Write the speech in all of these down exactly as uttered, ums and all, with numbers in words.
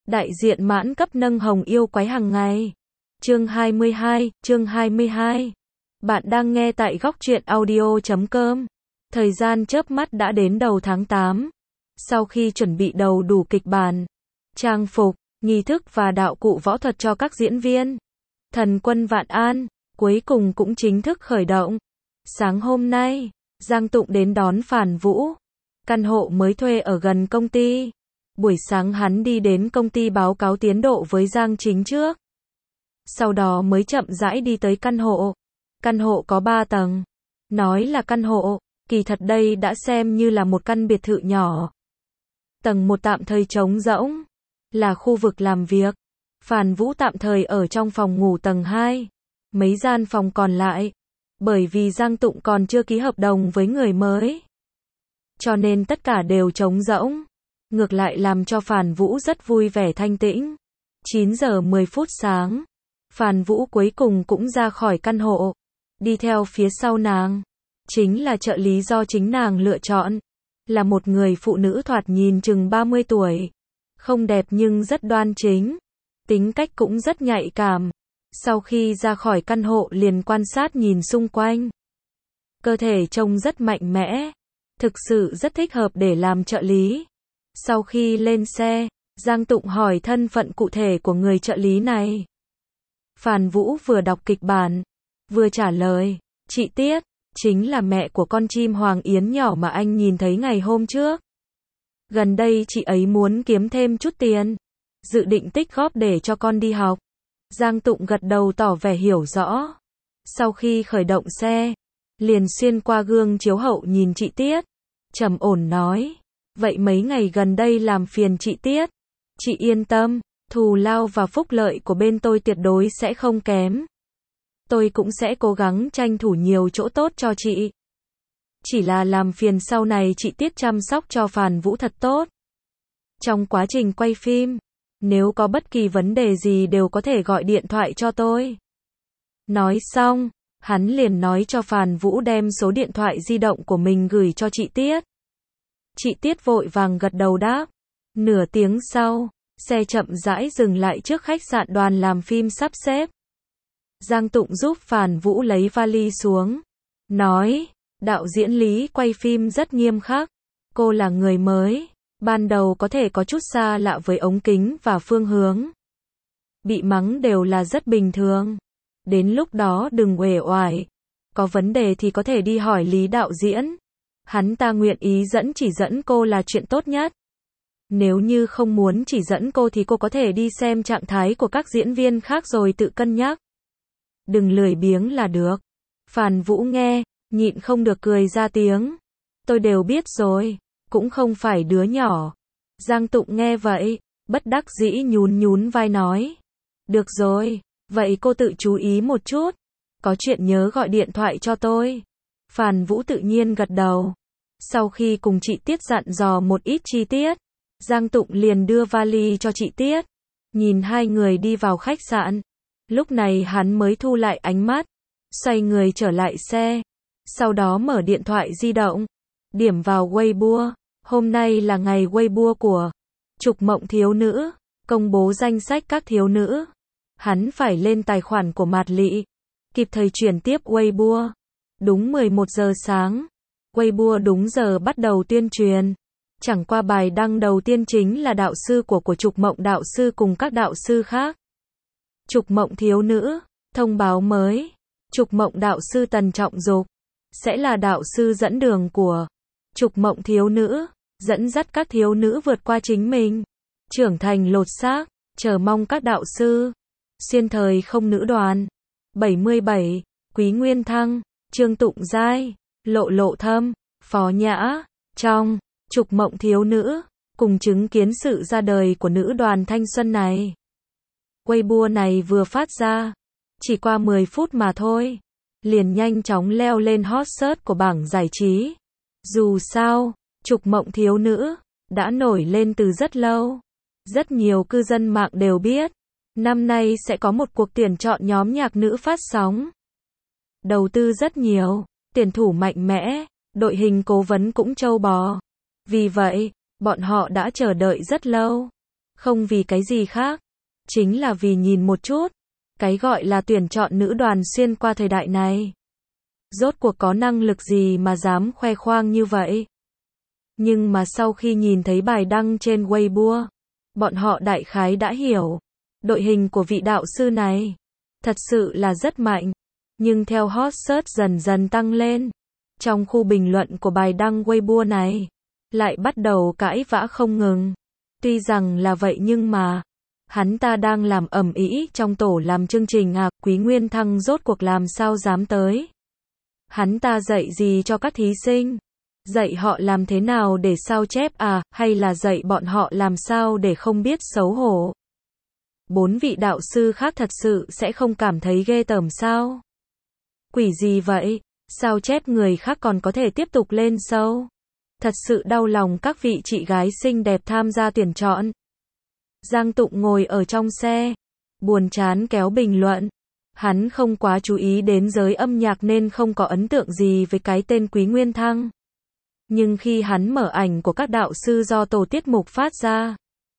Đại diện mãn cấp nâng hồng yêu quái hàng ngày. Chương hai mươi hai, chương hai mươi hai. Bạn đang nghe tại góc truyện audio chấm com. Thời gian chớp mắt đã đến đầu tháng tám. Sau khi chuẩn bị đầu đủ kịch bản, trang phục, nghi thức và đạo cụ võ thuật cho các diễn viên, Thần Quân Vạn An cuối cùng cũng chính thức khởi động. Sáng hôm nay, Giang Tụng đến đón Phản Vũ. Căn hộ mới thuê ở gần công ty. Buổi sáng hắn đi đến công ty báo cáo tiến độ với Giang Chính trước. Sau đó mới chậm rãi đi tới căn hộ. Căn hộ có ba tầng. Nói là căn hộ, kỳ thật đây đã xem như là một căn biệt thự nhỏ. Tầng một tạm thời trống rỗng, là khu vực làm việc. Phản Vũ tạm thời ở trong phòng ngủ tầng hai. Mấy gian phòng còn lại, bởi vì Giang Tụng còn chưa ký hợp đồng với người mới, cho nên tất cả đều trống rỗng. Ngược lại làm cho Phản Vũ rất vui vẻ thanh tĩnh. chín giờ mười phút sáng, Phản Vũ cuối cùng cũng ra khỏi căn hộ. Đi theo phía sau nàng, chính là trợ lý do chính nàng lựa chọn. Là một người phụ nữ thoạt nhìn chừng ba mươi tuổi. Không đẹp nhưng rất đoan chính. Tính cách cũng rất nhạy cảm. Sau khi ra khỏi căn hộ liền quan sát nhìn xung quanh. Cơ thể trông rất mạnh mẽ. Thực sự rất thích hợp để làm trợ lý. Sau khi lên xe, Giang Tụng hỏi thân phận cụ thể của người trợ lý này. Phản Vũ vừa đọc kịch bản, vừa trả lời, chị Tiết, chính là mẹ của con chim Hoàng Yến nhỏ mà anh nhìn thấy ngày hôm trước. Gần đây chị ấy muốn kiếm thêm chút tiền, dự định tích góp để cho con đi học. Giang Tụng gật đầu tỏ vẻ hiểu rõ. Sau khi khởi động xe, liền xuyên qua gương chiếu hậu nhìn chị Tiết, trầm ổn nói, vậy mấy ngày gần đây làm phiền chị Tiết. Chị yên tâm, thù lao và phúc lợi của bên tôi tuyệt đối sẽ không kém. Tôi cũng sẽ cố gắng tranh thủ nhiều chỗ tốt cho chị. Chỉ là làm phiền sau này chị Tiết chăm sóc cho Phản Vũ thật tốt. Trong quá trình quay phim, nếu có bất kỳ vấn đề gì đều có thể gọi điện thoại cho tôi. Nói xong, hắn liền nói cho Phản Vũ đem số điện thoại di động của mình gửi cho chị Tiết. Chị Tiết vội vàng gật đầu đáp. Nửa tiếng sau, xe chậm rãi dừng lại trước khách sạn đoàn làm phim sắp xếp. Giang Tụng giúp Phản Vũ lấy vali xuống. Nói, đạo diễn Lý quay phim rất nghiêm khắc. Cô là người mới, ban đầu có thể có chút xa lạ với ống kính và phương hướng. Bị mắng đều là rất bình thường. Đến lúc đó đừng uể oải. Có vấn đề thì có thể đi hỏi Lý đạo diễn. Hắn ta nguyện ý dẫn chỉ dẫn cô là chuyện tốt nhất. Nếu như không muốn chỉ dẫn cô thì cô có thể đi xem trạng thái của các diễn viên khác rồi tự cân nhắc. Đừng lười biếng là được. Phản Vũ nghe, nhịn không được cười ra tiếng. Tôi đều biết rồi, cũng không phải đứa nhỏ. Giang Tụng nghe vậy, bất đắc dĩ nhún nhún vai nói. Được rồi, vậy cô tự chú ý một chút. Có chuyện nhớ gọi điện thoại cho tôi. Phản Vũ tự nhiên gật đầu. Sau khi cùng chị Tiết dặn dò một ít chi tiết, Giang Tụng liền đưa vali cho chị Tiết. Nhìn hai người đi vào khách sạn. Lúc này hắn mới thu lại ánh mắt, xoay người trở lại xe. Sau đó mở điện thoại di động, điểm vào Weibo. Hôm nay là ngày Weibo của Trục Mộng thiếu nữ, công bố danh sách các thiếu nữ. Hắn phải lên tài khoản của Mạt Lị, kịp thời chuyển tiếp Weibo. Đúng mười một giờ sáng, Weibo đúng giờ bắt đầu tuyên truyền. Chẳng qua bài đăng đầu tiên chính là đạo sư của của Trục Mộng đạo sư cùng các đạo sư khác. Trục Mộng thiếu nữ, thông báo mới. Trục Mộng đạo sư Tần Trọng Dục sẽ là đạo sư dẫn đường của Trục Mộng thiếu nữ, dẫn dắt các thiếu nữ vượt qua chính mình, trưởng thành lột xác, chờ mong các đạo sư. Xuyên thời không nữ đoàn. bảy mươi bảy, Quý Nguyên Thăng, Trương Tụng Giai, Lộ Lộ Thâm, Phó Nhã, trong Trục Mộng thiếu nữ, cùng chứng kiến sự ra đời của nữ đoàn thanh xuân này. Weibo này vừa phát ra, chỉ qua mười phút mà thôi, liền nhanh chóng leo lên hot search của bảng giải trí. Dù sao, Trục Mộng thiếu nữ đã nổi lên từ rất lâu. Rất nhiều cư dân mạng đều biết, năm nay sẽ có một cuộc tuyển chọn nhóm nhạc nữ phát sóng. Đầu tư rất nhiều, tuyển thủ mạnh mẽ, đội hình cố vấn cũng trâu bò. Vì vậy, bọn họ đã chờ đợi rất lâu. Không vì cái gì khác, chính là vì nhìn một chút, cái gọi là tuyển chọn nữ đoàn xuyên qua thời đại này. Rốt cuộc có năng lực gì mà dám khoe khoang như vậy? Nhưng mà sau khi nhìn thấy bài đăng trên Weibo, bọn họ đại khái đã hiểu, đội hình của vị đạo sư này thật sự là rất mạnh. Nhưng theo hot search dần dần tăng lên, trong khu bình luận của bài đăng Weibo này, lại bắt đầu cãi vã không ngừng. Tuy rằng là vậy nhưng mà, hắn ta đang làm ầm ĩ trong tổ làm chương trình à, Quý Nguyên Thăng rốt cuộc làm sao dám tới. Hắn ta dạy gì cho các thí sinh? Dạy họ làm thế nào để sao chép à, hay là dạy bọn họ làm sao để không biết xấu hổ? Bốn vị đạo sư khác thật sự sẽ không cảm thấy ghê tởm sao? Quỷ gì vậy? Sao chép người khác còn có thể tiếp tục lên show? Thật sự đau lòng các vị chị gái xinh đẹp tham gia tuyển chọn. Giang Tụng ngồi ở trong xe, buồn chán kéo bình luận. Hắn không quá chú ý đến giới âm nhạc nên không có ấn tượng gì với cái tên Quý Nguyên Thăng. Nhưng khi hắn mở ảnh của các đạo sư do tổ tiết mục phát ra,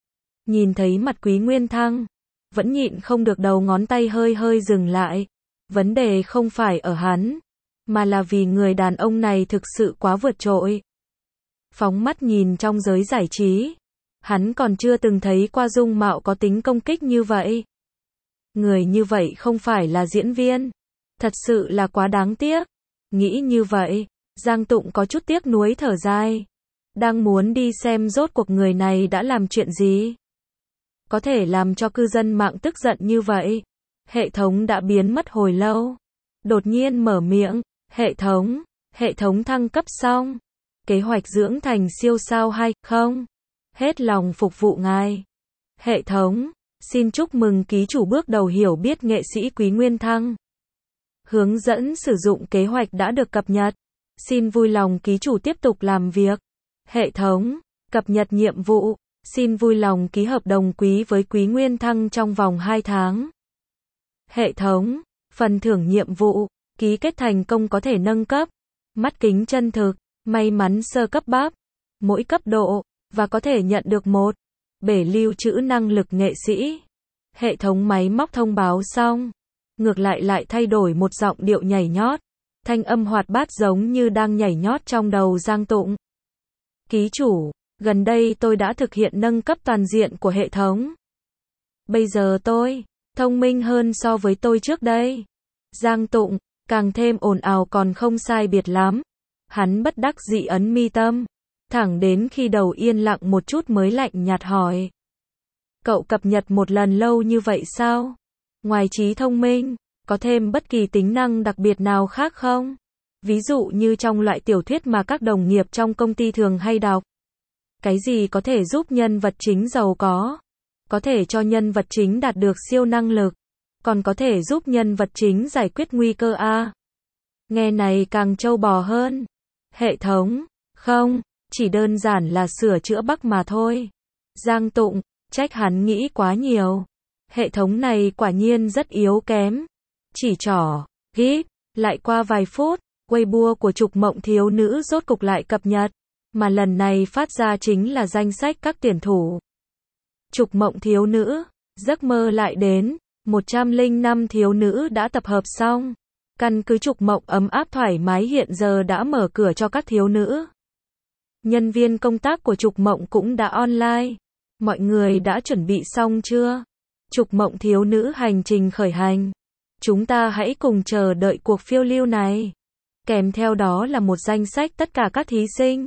nhìn thấy mặt Quý Nguyên Thăng, vẫn nhịn không được đầu ngón tay hơi hơi dừng lại. Vấn đề không phải ở hắn, mà là vì người đàn ông này thực sự quá vượt trội. Phóng mắt nhìn trong giới giải trí, hắn còn chưa từng thấy qua dung mạo có tính công kích như vậy. Người như vậy không phải là diễn viên, thật sự là quá đáng tiếc. Nghĩ như vậy, Giang Tụng có chút tiếc nuối thở dài, đang muốn đi xem rốt cuộc người này đã làm chuyện gì, có thể làm cho cư dân mạng tức giận như vậy. Hệ thống đã biến mất hồi lâu, đột nhiên mở miệng, hệ thống, hệ thống thăng cấp xong, kế hoạch dưỡng thành siêu sao hay không? Hết lòng phục vụ ngài. Hệ thống, xin chúc mừng ký chủ bước đầu hiểu biết nghệ sĩ Quý Nguyên Thăng. Hướng dẫn sử dụng kế hoạch đã được cập nhật. Xin vui lòng ký chủ tiếp tục làm việc. Hệ thống, cập nhật nhiệm vụ. Xin vui lòng ký hợp đồng quý với Quý Nguyên Thăng trong vòng hai tháng. Hệ thống, phần thưởng nhiệm vụ, ký kết thành công có thể nâng cấp. Mắt kính chân thực, may mắn sơ cấp bắp, mỗi cấp độ, và có thể nhận được một bể lưu trữ năng lực nghệ sĩ. Hệ thống máy móc thông báo xong, ngược lại lại thay đổi một giọng điệu nhảy nhót, thanh âm hoạt bát giống như đang nhảy nhót trong đầu Giang Tụng. Ký chủ, gần đây tôi đã thực hiện nâng cấp toàn diện của hệ thống. Bây giờ tôi thông minh hơn so với tôi trước đây. Giang Tụng, càng thêm ồn ào còn không sai biệt lắm. Hắn bất đắc dĩ ấn mi tâm, thẳng đến khi đầu yên lặng một chút mới lạnh nhạt hỏi. Cậu cập nhật một lần lâu như vậy sao? Ngoài trí thông minh, có thêm bất kỳ tính năng đặc biệt nào khác không? Ví dụ như trong loại tiểu thuyết mà các đồng nghiệp trong công ty thường hay đọc. Cái gì có thể giúp nhân vật chính giàu có? Có thể cho nhân vật chính đạt được siêu năng lực, còn có thể giúp nhân vật chính giải quyết nguy cơ a. Nghe này càng trâu bò hơn. Hệ thống, không, chỉ đơn giản là sửa chữa bug mà thôi. Giang Tụng, trách hắn nghĩ quá nhiều. Hệ thống này quả nhiên rất yếu kém. Chỉ trỏ, gíp, lại qua vài phút, Weibo của Trục Mộng Thiếu Nữ rốt cục lại cập nhật, mà lần này phát ra chính là danh sách các tuyển thủ. Trục Mộng Thiếu Nữ, giấc mơ lại đến, một trăm lẻ năm thiếu nữ đã tập hợp xong. Căn cứ Trục Mộng ấm áp thoải mái hiện giờ đã mở cửa cho các thiếu nữ. Nhân viên công tác của Trục Mộng cũng đã online. Mọi người đã chuẩn bị xong chưa? Trục Mộng Thiếu Nữ hành trình khởi hành. Chúng ta hãy cùng chờ đợi cuộc phiêu lưu này. Kèm theo đó là một danh sách tất cả các thí sinh.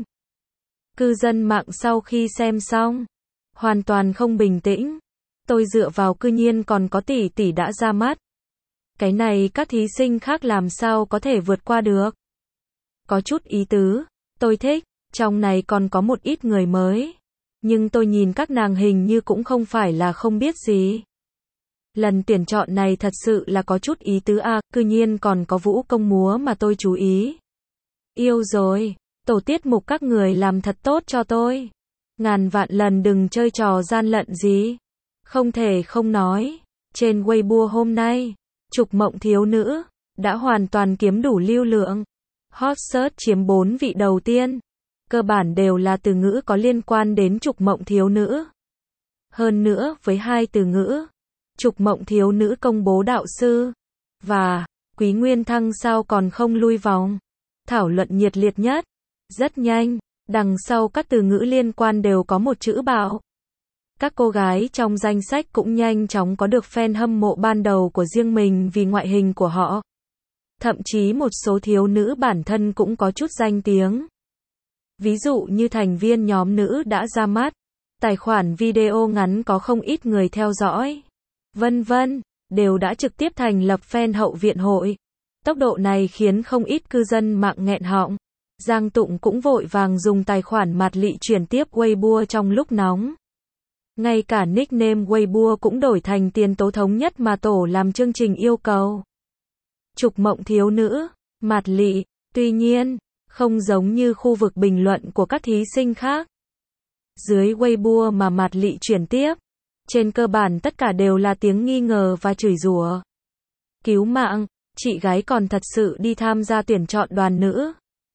Cư dân mạng sau khi xem xong, hoàn toàn không bình tĩnh. Tôi dựa vào cư nhiên còn có tỷ tỷ đã ra mắt. Cái này các thí sinh khác làm sao có thể vượt qua được. Có chút ý tứ, tôi thích, trong này còn có một ít người mới. Nhưng tôi nhìn các nàng hình như cũng không phải là không biết gì. Lần tuyển chọn này thật sự là có chút ý tứ à, cư nhiên còn có vũ công múa mà tôi chú ý. Yêu rồi, tổ tiết mục các người làm thật tốt cho tôi. Ngàn vạn lần đừng chơi trò gian lận gì. Không thể không nói, trên Weibo hôm nay, Trục Mộng Thiếu Nữ đã hoàn toàn kiếm đủ lưu lượng. Hot search chiếm bốn vị đầu tiên, cơ bản đều là từ ngữ có liên quan đến Trục Mộng Thiếu Nữ. Hơn nữa, với hai từ ngữ, Trục Mộng thiếu nữ công bố đạo sư, và Quý Nguyên Thăng sao còn không lui vòng. Thảo luận nhiệt liệt nhất. Rất nhanh, đằng sau các từ ngữ liên quan đều có một chữ bạo. Các cô gái trong danh sách cũng nhanh chóng có được fan hâm mộ ban đầu của riêng mình vì ngoại hình của họ. Thậm chí một số thiếu nữ bản thân cũng có chút danh tiếng. Ví dụ như thành viên nhóm nữ đã ra mắt, tài khoản video ngắn có không ít người theo dõi, vân vân, đều đã trực tiếp thành lập fan hậu viện hội. Tốc độ này khiến không ít cư dân mạng nghẹn họng. Giang Tụng cũng vội vàng dùng tài khoản Mạt Lị chuyển tiếp Weibo trong lúc nóng. Ngay cả nickname Weibo cũng đổi thành Tiền Tố Thống Nhất mà tổ làm chương trình yêu cầu. Trục Mộng thiếu nữ, Mạt Lị, tuy nhiên, không giống như khu vực bình luận của các thí sinh khác. Dưới Weibo mà Mạt Lị chuyển tiếp, trên cơ bản tất cả đều là tiếng nghi ngờ và chửi rủa. Cứu mạng, chị gái còn thật sự đi tham gia tuyển chọn đoàn nữ.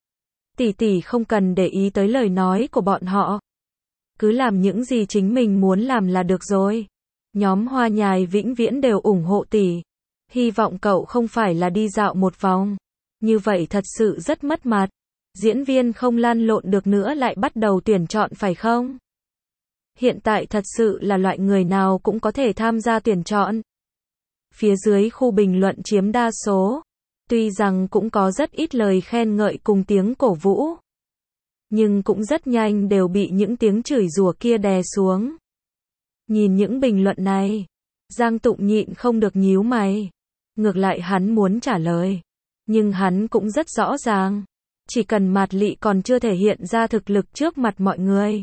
Tỷ tỷ không cần để ý tới lời nói của bọn họ. Cứ làm những gì chính mình muốn làm là được rồi. Nhóm Hoa Nhài vĩnh viễn đều ủng hộ tỷ. Hy vọng cậu không phải là đi dạo một vòng. Như vậy thật sự rất mất mặt. Diễn viên không lăn lộn được nữa lại bắt đầu tuyển chọn phải không? Hiện tại thật sự là loại người nào cũng có thể tham gia tuyển chọn. Phía dưới khu bình luận chiếm đa số. Tuy rằng cũng có rất ít lời khen ngợi cùng tiếng cổ vũ, nhưng cũng rất nhanh đều bị những tiếng chửi rủa kia đè xuống. Nhìn những bình luận này, Giang Tụng nhịn không được nhíu mày. Ngược lại hắn muốn trả lời, nhưng hắn cũng rất rõ ràng, chỉ cần Mạt Lị còn chưa thể hiện ra thực lực trước mặt mọi người,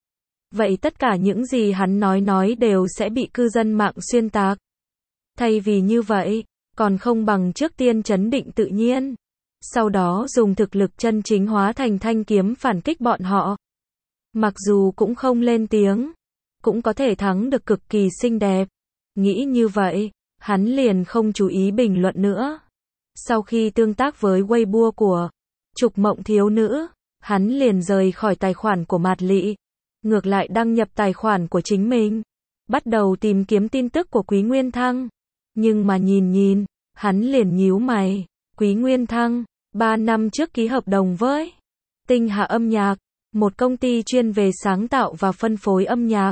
vậy tất cả những gì hắn nói nói đều sẽ bị cư dân mạng xuyên tạc. Thay vì như vậy, còn không bằng trước tiên trấn định tự nhiên, sau đó dùng thực lực chân chính hóa thành thanh kiếm phản kích bọn họ. Mặc dù cũng không lên tiếng, cũng có thể thắng được cực kỳ xinh đẹp. Nghĩ như vậy, hắn liền không chú ý bình luận nữa. Sau khi tương tác với Weibo của Trục Mộng thiếu nữ, hắn liền rời khỏi tài khoản của Mạt Lị, ngược lại đăng nhập tài khoản của chính mình, bắt đầu tìm kiếm tin tức của Quý Nguyên Thăng. Nhưng mà nhìn nhìn, hắn liền nhíu mày. Quý Nguyên Thăng, ba năm trước ký hợp đồng với Tinh Hà Âm Nhạc, một công ty chuyên về sáng tạo và phân phối âm nhạc.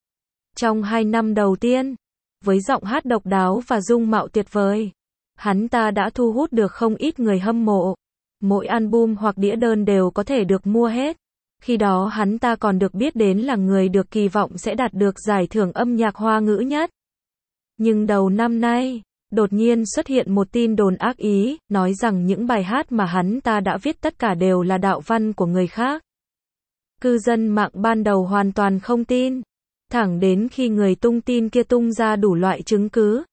Trong hai năm đầu tiên, với giọng hát độc đáo và dung mạo tuyệt vời, hắn ta đã thu hút được không ít người hâm mộ. Mỗi album hoặc đĩa đơn đều có thể được mua hết. Khi đó hắn ta còn được biết đến là người được kỳ vọng sẽ đạt được giải thưởng âm nhạc Hoa ngữ nhất. Nhưng đầu năm nay, đột nhiên xuất hiện một tin đồn ác ý, nói rằng những bài hát mà hắn ta đã viết tất cả đều là đạo văn của người khác. Cư dân mạng ban đầu hoàn toàn không tin, thẳng đến khi người tung tin kia tung ra đủ loại chứng cứ.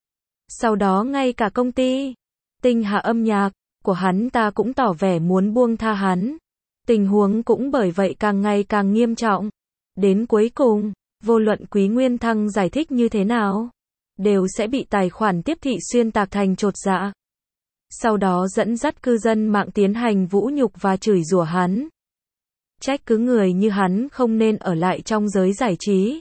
Sau đó ngay cả công ty Tinh Hà Âm Nhạc của hắn ta cũng tỏ vẻ muốn buông tha hắn. Tình huống cũng bởi vậy càng ngày càng nghiêm trọng. Đến cuối cùng, vô luận Quý Nguyên Thăng giải thích như thế nào, đều sẽ bị tài khoản tiếp thị xuyên tạc thành chột dạ. Sau đó dẫn dắt cư dân mạng tiến hành vũ nhục và chửi rủa hắn. Trách cứ người như hắn không nên ở lại trong giới giải trí.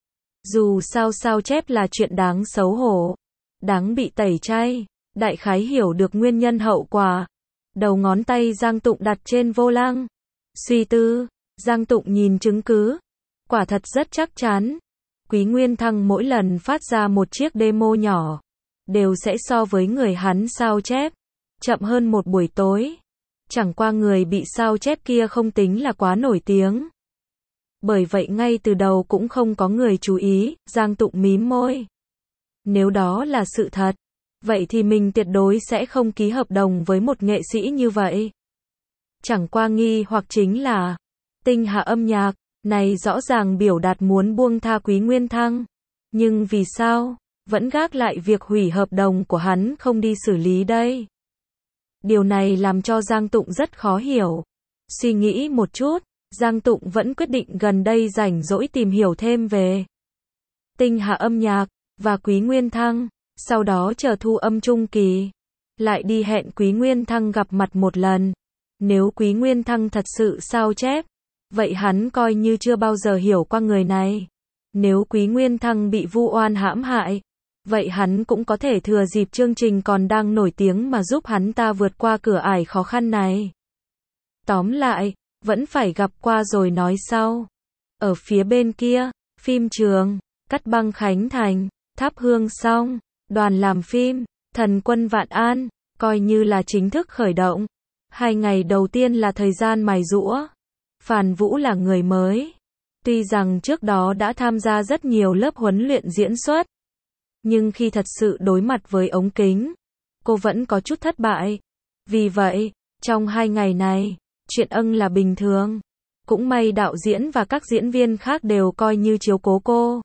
Dù sao sao chép là chuyện đáng xấu hổ, đáng bị tẩy chay. Đại khái hiểu được nguyên nhân hậu quả. Đầu ngón tay Giang Tụng đặt trên vô lăng. Suy tư, Giang Tụng nhìn chứng cứ. Quả thật rất chắc chắn. Quý Nguyên Thăng mỗi lần phát ra một chiếc demo nhỏ, đều sẽ so với người hắn sao chép chậm hơn một buổi tối. Chẳng qua người bị sao chép kia không tính là quá nổi tiếng. Bởi vậy ngay từ đầu cũng không có người chú ý. Giang Tụng mím môi. Nếu đó là sự thật, vậy thì mình tuyệt đối sẽ không ký hợp đồng với một nghệ sĩ như vậy. Chẳng qua nghi hoặc chính là Tinh Hà Âm Nhạc này rõ ràng biểu đạt muốn buông tha Quý Nguyên Thăng, nhưng vì sao vẫn gác lại việc hủy hợp đồng của hắn không đi xử lý đây? Điều này làm cho Giang Tụng rất khó hiểu. Suy nghĩ một chút, Giang Tụng vẫn quyết định gần đây rảnh rỗi tìm hiểu thêm về Tinh Hà Âm Nhạc và Quý Nguyên Thăng, sau đó chờ thu âm trung kỳ, lại đi hẹn Quý Nguyên Thăng gặp mặt một lần. Nếu Quý Nguyên Thăng thật sự sao chép, vậy hắn coi như chưa bao giờ hiểu qua người này. Nếu Quý Nguyên Thăng bị vu oan hãm hại, vậy hắn cũng có thể thừa dịp chương trình còn đang nổi tiếng mà giúp hắn ta vượt qua cửa ải khó khăn này. Tóm lại, vẫn phải gặp qua rồi nói sau. Ở phía bên kia, phim trường, cắt băng khánh thành, thắp hương xong, đoàn làm phim, Thần Quân Vạn An, coi như là chính thức khởi động. Hai ngày đầu tiên là thời gian mài giũa. Phàn Vũ là người mới. Tuy rằng trước đó đã tham gia rất nhiều lớp huấn luyện diễn xuất, nhưng khi thật sự đối mặt với ống kính, cô vẫn có chút thất bại. Vì vậy, trong hai ngày này, chuyện ân là bình thường. Cũng may đạo diễn và các diễn viên khác đều coi như chiếu cố cô.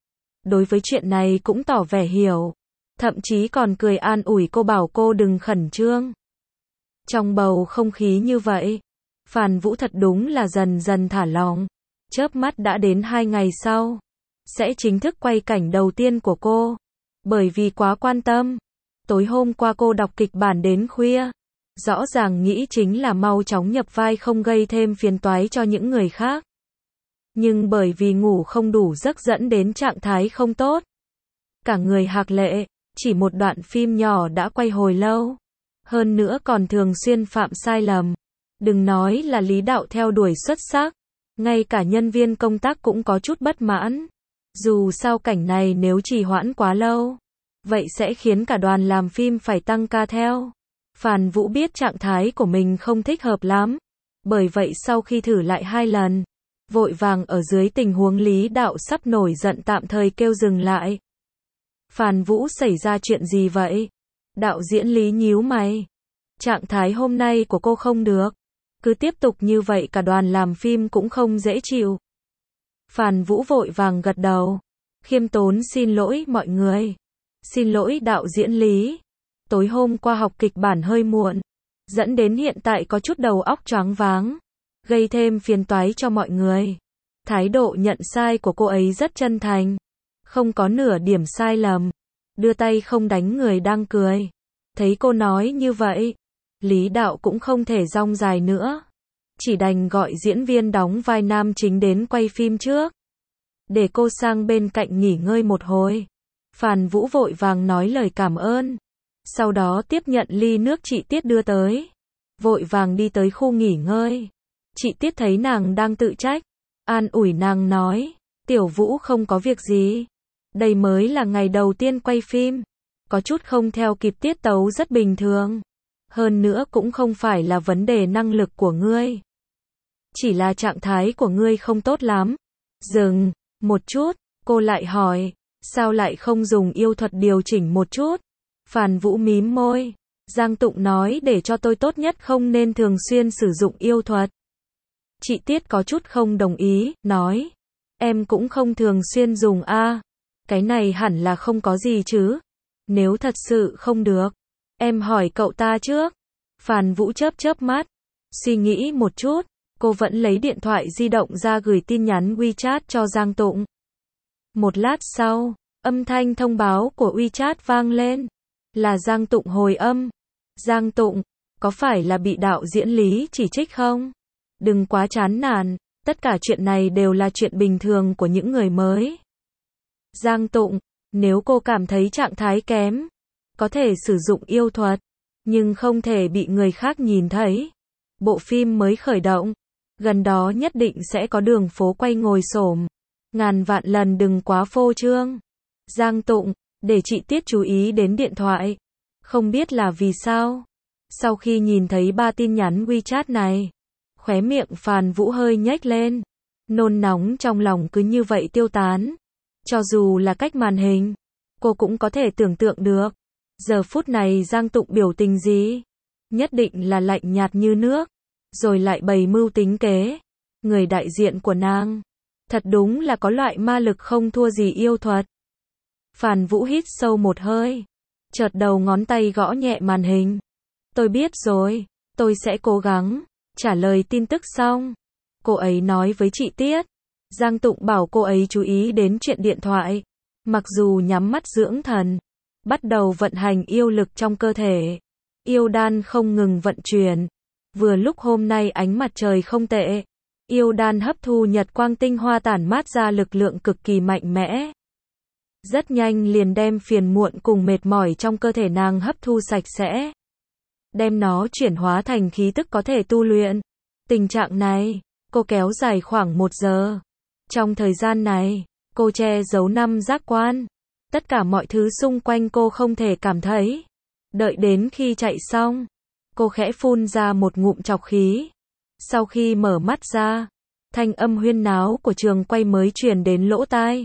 Đối với chuyện này cũng tỏ vẻ hiểu. Thậm chí còn cười an ủi cô bảo cô đừng khẩn trương. Trong bầu không khí như vậy, Phàn Vũ thật đúng là dần dần thả lỏng. Chớp mắt đã đến hai ngày sau, sẽ chính thức quay cảnh đầu tiên của cô. Bởi vì quá quan tâm, tối hôm qua cô đọc kịch bản đến khuya. Rõ ràng nghĩ chính là mau chóng nhập vai không gây thêm phiền toái cho những người khác. Nhưng bởi vì ngủ không đủ giấc dẫn đến trạng thái không tốt. Cả người hạc lệ, chỉ một đoạn phim nhỏ đã quay hồi lâu. Hơn nữa còn thường xuyên phạm sai lầm. Đừng nói là Lý Đạo theo đuổi xuất sắc, ngay cả nhân viên công tác cũng có chút bất mãn. Dù sao cảnh này nếu trì hoãn quá lâu, vậy sẽ khiến cả đoàn làm phim phải tăng ca theo. Phàn Vũ biết trạng thái của mình không thích hợp lắm. Bởi vậy sau khi thử lại hai lần, vội vàng ở dưới tình huống Lý Đạo sắp nổi giận tạm thời kêu dừng lại. Phàn Vũ xảy ra chuyện gì vậy? Đạo diễn Lý nhíu mày. Trạng thái hôm nay của cô không được. Cứ tiếp tục như vậy cả đoàn làm phim cũng không dễ chịu. Phàn Vũ vội vàng gật đầu. Khiêm tốn xin lỗi mọi người. Xin lỗi đạo diễn Lý. Tối hôm qua học kịch bản hơi muộn, dẫn đến hiện tại có chút đầu óc choáng váng, gây thêm phiền toái cho mọi người. Thái độ nhận sai của cô ấy rất chân thành, không có nửa điểm sai lầm, đưa tay không đánh người đang cười. Thấy cô nói như vậy, Lý Đạo cũng không thể rong dài nữa, chỉ đành gọi diễn viên đóng vai nam chính đến quay phim trước, để cô sang bên cạnh nghỉ ngơi một hồi. Phàn Vũ vội vàng nói lời cảm ơn. Sau đó tiếp nhận ly nước chị Tiết đưa tới. Vội vàng đi tới khu nghỉ ngơi. Chị Tiết thấy nàng đang tự trách. An ủi nàng nói. Tiểu Vũ không có việc gì. Đây mới là ngày đầu tiên quay phim. Có chút không theo kịp tiết tấu rất bình thường. Hơn nữa cũng không phải là vấn đề năng lực của ngươi. Chỉ là trạng thái của ngươi không tốt lắm. Dừng, một chút, cô lại hỏi. Sao lại không dùng yêu thuật điều chỉnh một chút? Phàn Vũ mím môi. Giang Tụng nói để cho tôi tốt nhất không nên thường xuyên sử dụng yêu thuật. Chị Tiết có chút không đồng ý, nói. Em cũng không thường xuyên dùng a. À, cái này hẳn là không có gì chứ. Nếu thật sự không được, em hỏi cậu ta trước. Phàn Vũ chớp chớp mắt. Suy nghĩ một chút, cô vẫn lấy điện thoại di động ra gửi tin nhắn WeChat cho Giang Tụng. Một lát sau, âm thanh thông báo của WeChat vang lên. Là Giang Tụng hồi âm. Giang Tụng, có phải là bị đạo diễn Lý chỉ trích không? Đừng quá chán nản, tất cả chuyện này đều là chuyện bình thường của những người mới. Giang Tụng, nếu cô cảm thấy trạng thái kém, có thể sử dụng yêu thuật, nhưng không thể bị người khác nhìn thấy. Bộ phim mới khởi động, gần đó nhất định sẽ có đường phố quay ngồi xổm. Ngàn vạn lần đừng quá phô trương. Giang Tụng, để chị Tiết chú ý đến điện thoại. Không biết là vì sao. Sau khi nhìn thấy ba tin nhắn WeChat này, khóe miệng Phàn Vũ hơi nhếch lên. Nôn nóng trong lòng cứ như vậy tiêu tán. Cho dù là cách màn hình, cô cũng có thể tưởng tượng được. Giờ phút này Giang Tụng biểu tình gì? Nhất định là lạnh nhạt như nước. Rồi lại bày mưu tính kế. Người đại diện của nàng. Thật đúng là có loại ma lực không thua gì yêu thuật. Phàn Vũ hít sâu một hơi. Chợt đầu ngón tay gõ nhẹ màn hình. Tôi biết rồi, tôi sẽ cố gắng. Trả lời tin tức xong, cô ấy nói với chị Tiết. Giang Tụng bảo cô ấy chú ý đến chuyện điện thoại. Mặc dù nhắm mắt dưỡng thần, bắt đầu vận hành yêu lực trong cơ thể. Yêu đan không ngừng vận chuyển. Vừa lúc hôm nay ánh mặt trời không tệ, Yêu đan hấp thu nhật quang tinh hoa tản mát ra lực lượng cực kỳ mạnh mẽ. Rất nhanh liền đem phiền muộn cùng mệt mỏi trong cơ thể nàng hấp thu sạch sẽ. Đem nó chuyển hóa thành khí tức có thể tu luyện. Tình trạng này, cô kéo dài khoảng một giờ. Trong thời gian này, cô che giấu năm giác quan. Tất cả mọi thứ xung quanh cô không thể cảm thấy. Đợi đến khi chạy xong, cô khẽ phun ra một ngụm trọc khí. Sau khi mở mắt ra, thanh âm huyên náo của trường quay mới truyền đến lỗ tai.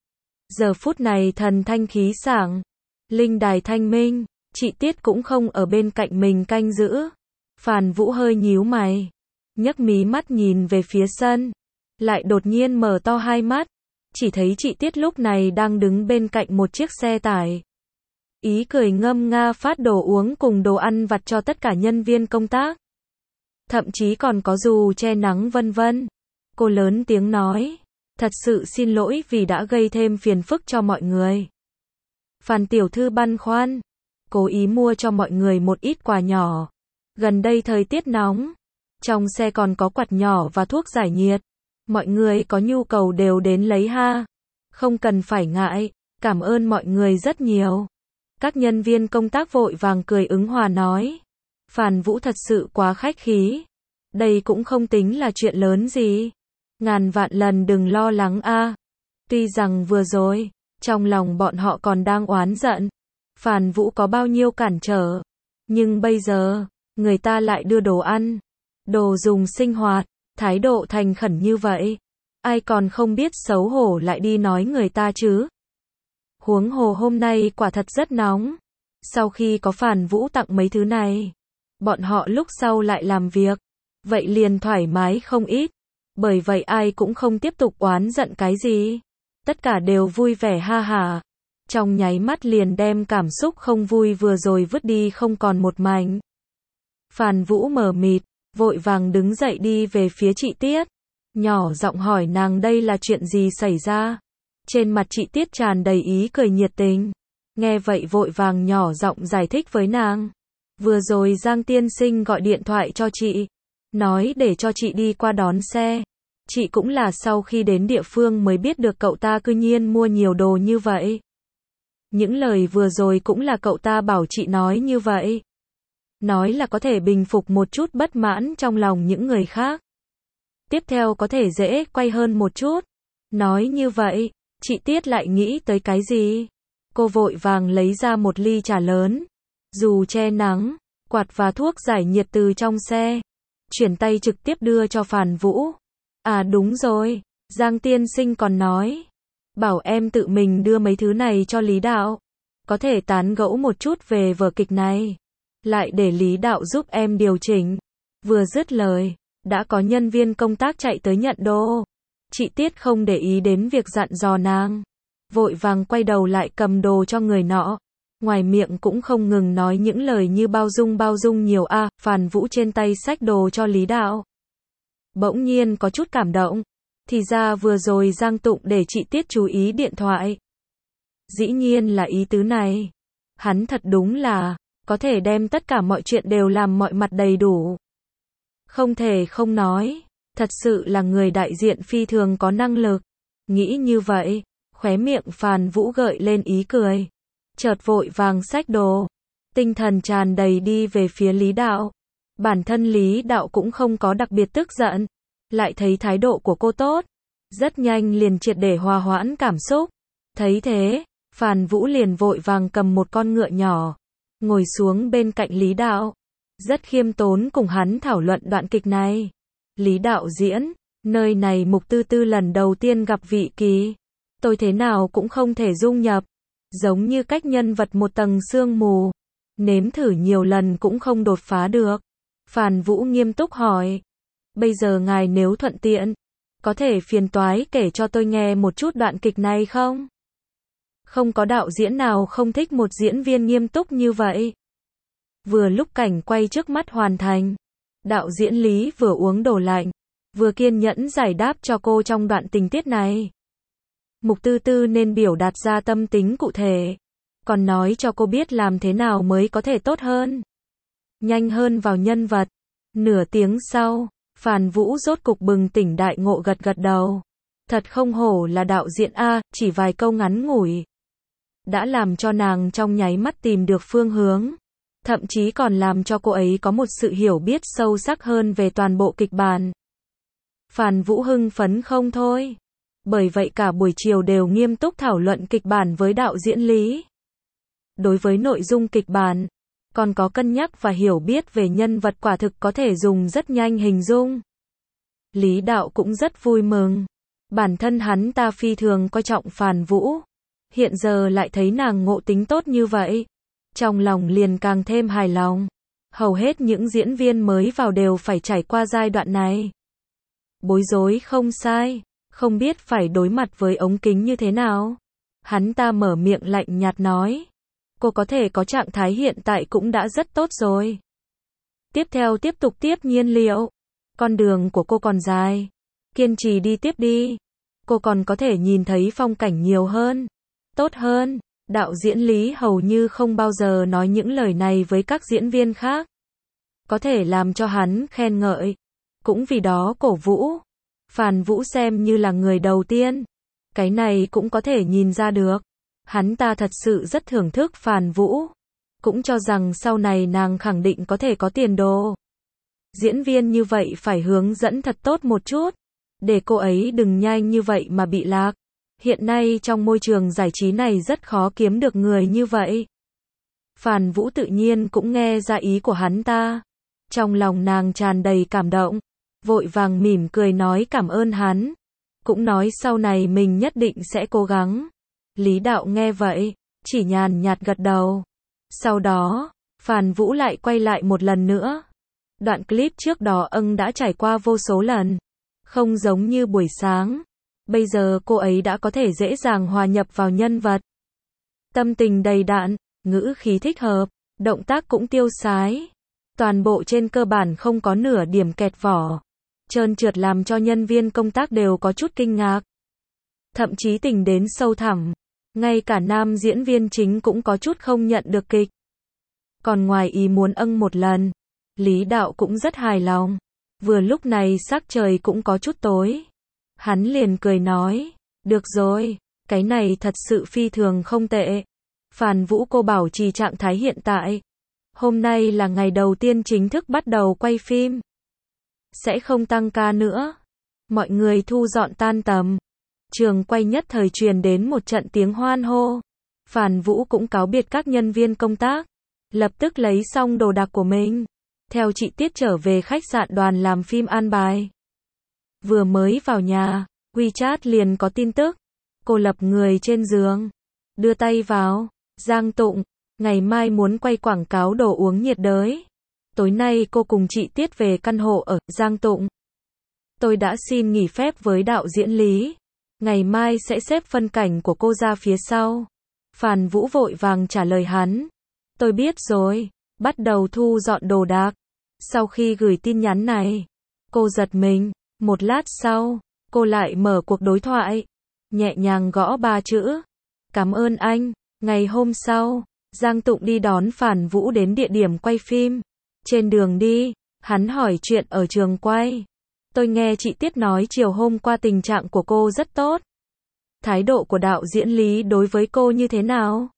Giờ phút này thần thanh khí sảng, linh đài thanh minh, chị Tiết cũng không ở bên cạnh mình canh giữ. Phàn Vũ hơi nhíu mày, nhấc mí mắt nhìn về phía sân, lại đột nhiên mở to hai mắt, chỉ thấy chị Tiết lúc này đang đứng bên cạnh một chiếc xe tải. Ý cười ngâm nga phát đồ uống cùng đồ ăn vặt cho tất cả nhân viên công tác. Thậm chí còn có dù che nắng vân vân. Cô lớn tiếng nói, thật sự xin lỗi vì đã gây thêm phiền phức cho mọi người. Phan tiểu thư băn khoăn, cố ý mua cho mọi người một ít quà nhỏ. Gần đây thời tiết nóng, trong xe còn có quạt nhỏ và thuốc giải nhiệt. Mọi người có nhu cầu đều đến lấy ha. Không cần phải ngại, cảm ơn mọi người rất nhiều. Các nhân viên công tác vội vàng cười ứng hòa nói. Phàn Vũ thật sự quá khách khí. Đây cũng không tính là chuyện lớn gì. Ngàn vạn lần đừng lo lắng a. Tuy rằng vừa rồi, trong lòng bọn họ còn đang oán giận. Phàn Vũ có bao nhiêu cản trở. Nhưng bây giờ, người ta lại đưa đồ ăn, đồ dùng sinh hoạt, thái độ thành khẩn như vậy. Ai còn không biết xấu hổ lại đi nói người ta chứ. Huống hồ hôm nay quả thật rất nóng. Sau khi có Phàn Vũ tặng mấy thứ này, bọn họ lúc sau lại làm việc, vậy liền thoải mái không ít. Bởi vậy ai cũng không tiếp tục oán giận cái gì. Tất cả đều vui vẻ ha hả. Trong nháy mắt liền đem cảm xúc không vui vừa rồi vứt đi không còn một mảnh. Phàn Vũ mờ mịt, vội vàng đứng dậy đi về phía chị Tiết. Nhỏ giọng hỏi nàng đây là chuyện gì xảy ra. Trên mặt chị Tiết tràn đầy ý cười nhiệt tình. Nghe vậy vội vàng nhỏ giọng giải thích với nàng. Vừa rồi Giang tiên sinh gọi điện thoại cho chị, nói để cho chị đi qua đón xe. Chị cũng là sau khi đến địa phương mới biết được cậu ta cư nhiên mua nhiều đồ như vậy. Những lời vừa rồi cũng là cậu ta bảo chị nói như vậy. Nói là có thể bình phục một chút bất mãn trong lòng những người khác. Tiếp theo có thể dễ quay hơn một chút. Nói như vậy, chị Tiết lại nghĩ tới cái gì? Cô vội vàng lấy ra một ly trà lớn, dù che nắng, quạt và thuốc giải nhiệt từ trong xe. Chuyển tay trực tiếp đưa cho Phàn Vũ. À đúng rồi, Giang tiên sinh còn nói, bảo em tự mình đưa mấy thứ này cho Lý Đạo. Có thể tán gẫu một chút về vở kịch này. Lại để Lý Đạo giúp em điều chỉnh. Vừa dứt lời, đã có nhân viên công tác chạy tới nhận đồ. Chị Tiết không để ý đến việc dặn dò nàng. Vội vàng quay đầu lại cầm đồ cho người nọ. Ngoài miệng cũng không ngừng nói những lời như bao dung bao dung nhiều a. À, Phàn Vũ trên tay xách đồ cho Lý Đạo. Bỗng nhiên có chút cảm động. Thì ra vừa rồi Giang Tụng để chị Tiết chú ý điện thoại. Dĩ nhiên là ý tứ này. Hắn thật đúng là có thể đem tất cả mọi chuyện đều làm mọi mặt đầy đủ. Không thể không nói, thật sự là người đại diện phi thường có năng lực. Nghĩ như vậy, khóe miệng Phàn Vũ gợi lên ý cười. Chợt vội vàng xách đồ, tinh thần tràn đầy đi về phía Lý Đạo. Bản thân Lý Đạo cũng không có đặc biệt tức giận, lại thấy thái độ của cô tốt, rất nhanh liền triệt để hòa hoãn cảm xúc. Thấy thế, Phàn Vũ liền vội vàng cầm một con ngựa nhỏ, ngồi xuống bên cạnh Lý Đạo, rất khiêm tốn cùng hắn thảo luận đoạn kịch này. Lý Đạo diễn, nơi này Mục Tư Tư lần đầu tiên gặp Vị Kỳ, tôi thế nào cũng không thể dung nhập, giống như cách nhân vật một tầng sương mù, nếm thử nhiều lần cũng không đột phá được. Phàn Vũ nghiêm túc hỏi, bây giờ ngài nếu thuận tiện, có thể phiền toái kể cho tôi nghe một chút đoạn kịch này không? Không có đạo diễn nào không thích một diễn viên nghiêm túc như vậy. Vừa lúc cảnh quay trước mắt hoàn thành, đạo diễn Lý vừa uống đồ lạnh, vừa kiên nhẫn giải đáp cho cô trong đoạn tình tiết này. Mục Tư Tư nên biểu đạt ra tâm tính cụ thể, còn nói cho cô biết làm thế nào mới có thể tốt hơn, nhanh hơn vào nhân vật. Nửa tiếng sau, Phàn Vũ rốt cục bừng tỉnh đại ngộ gật gật đầu. Thật không hổ là đạo diễn A, chỉ vài câu ngắn ngủi đã làm cho nàng trong nháy mắt tìm được phương hướng. Thậm chí còn làm cho cô ấy có một sự hiểu biết sâu sắc hơn về toàn bộ kịch bản. Phàn Vũ hưng phấn không thôi. Bởi vậy cả buổi chiều đều nghiêm túc thảo luận kịch bản với đạo diễn Lý. Đối với nội dung kịch bản, còn có cân nhắc và hiểu biết về nhân vật quả thực có thể dùng rất nhanh hình dung. Lý đạo cũng rất vui mừng. Bản thân hắn ta phi thường coi trọng Phàn Vũ. Hiện giờ lại thấy nàng ngộ tính tốt như vậy. Trong lòng liền càng thêm hài lòng. Hầu hết những diễn viên mới vào đều phải trải qua giai đoạn này. Bối rối không sai, không biết phải đối mặt với ống kính như thế nào. Hắn ta mở miệng lạnh nhạt nói. Cô có thể có trạng thái hiện tại cũng đã rất tốt rồi. Tiếp theo tiếp tục tiếp nhiên liệu. Con đường của cô còn dài. Kiên trì đi tiếp đi. Cô còn có thể nhìn thấy phong cảnh nhiều hơn. Tốt hơn. Đạo diễn Lý hầu như không bao giờ nói những lời này với các diễn viên khác. Có thể làm cho hắn khen ngợi. Cũng vì đó cổ vũ. Phàn Vũ xem như là người đầu tiên. Cái này cũng có thể nhìn ra được. Hắn ta thật sự rất thưởng thức Phàn Vũ. Cũng cho rằng sau này nàng khẳng định có thể có tiền đồ. Diễn viên như vậy phải hướng dẫn thật tốt một chút. Để cô ấy đừng nhanh như vậy mà bị lạc. Hiện nay trong môi trường giải trí này rất khó kiếm được người như vậy. Phàn Vũ tự nhiên cũng nghe ra ý của hắn ta. Trong lòng nàng tràn đầy cảm động. Vội vàng mỉm cười nói cảm ơn hắn. Cũng nói sau này mình nhất định sẽ cố gắng. Lý đạo nghe vậy, chỉ nhàn nhạt gật đầu. Sau đó, Phàn Vũ lại quay lại một lần nữa. Đoạn clip trước đó ân đã trải qua vô số lần. Không giống như buổi sáng. Bây giờ cô ấy đã có thể dễ dàng hòa nhập vào nhân vật. Tâm tình đầy đặn, ngữ khí thích hợp, động tác cũng tiêu sái. Toàn bộ trên cơ bản không có nửa điểm kẹt vỏ. Trơn trượt làm cho nhân viên công tác đều có chút kinh ngạc. Thậm chí tình đến sâu thẳm. Ngay cả nam diễn viên chính cũng có chút không nhận được kịch. Còn ngoài ý muốn ân một lần, Lý đạo cũng rất hài lòng. Vừa lúc này sắc trời cũng có chút tối. Hắn liền cười nói, được rồi, cái này thật sự phi thường không tệ. Phàn Vũ cô bảo trì trạng thái hiện tại. Hôm nay là ngày đầu tiên chính thức bắt đầu quay phim. Sẽ không tăng ca nữa. Mọi người thu dọn tan tầm. Trường quay nhất thời truyền đến một trận tiếng hoan hô. Phàn Vũ cũng cáo biệt các nhân viên công tác. Lập tức lấy xong đồ đạc của mình. Theo chị Tiết trở về khách sạn đoàn làm phim an bài. Vừa mới vào nhà, WeChat liền có tin tức. Cô lập người trên giường. Đưa tay vào. Giang Tụng, ngày mai muốn quay quảng cáo đồ uống nhiệt đới. Tối nay cô cùng chị Tiết về căn hộ ở Giang Tụng. Tôi đã xin nghỉ phép với đạo diễn Lý. Ngày mai sẽ xếp phân cảnh của cô ra phía sau. Phàn Vũ vội vàng trả lời hắn. Tôi biết rồi. Bắt đầu thu dọn đồ đạc. Sau khi gửi tin nhắn này, cô giật mình. Một lát sau, cô lại mở cuộc đối thoại. Nhẹ nhàng gõ ba chữ. Cảm ơn anh. Ngày hôm sau, Giang Tụng đi đón Phàn Vũ đến địa điểm quay phim. Trên đường đi, hắn hỏi chuyện ở trường quay. Tôi nghe chị Tiết nói chiều hôm qua tình trạng của cô rất tốt. Thái độ của đạo diễn Lý đối với cô như thế nào?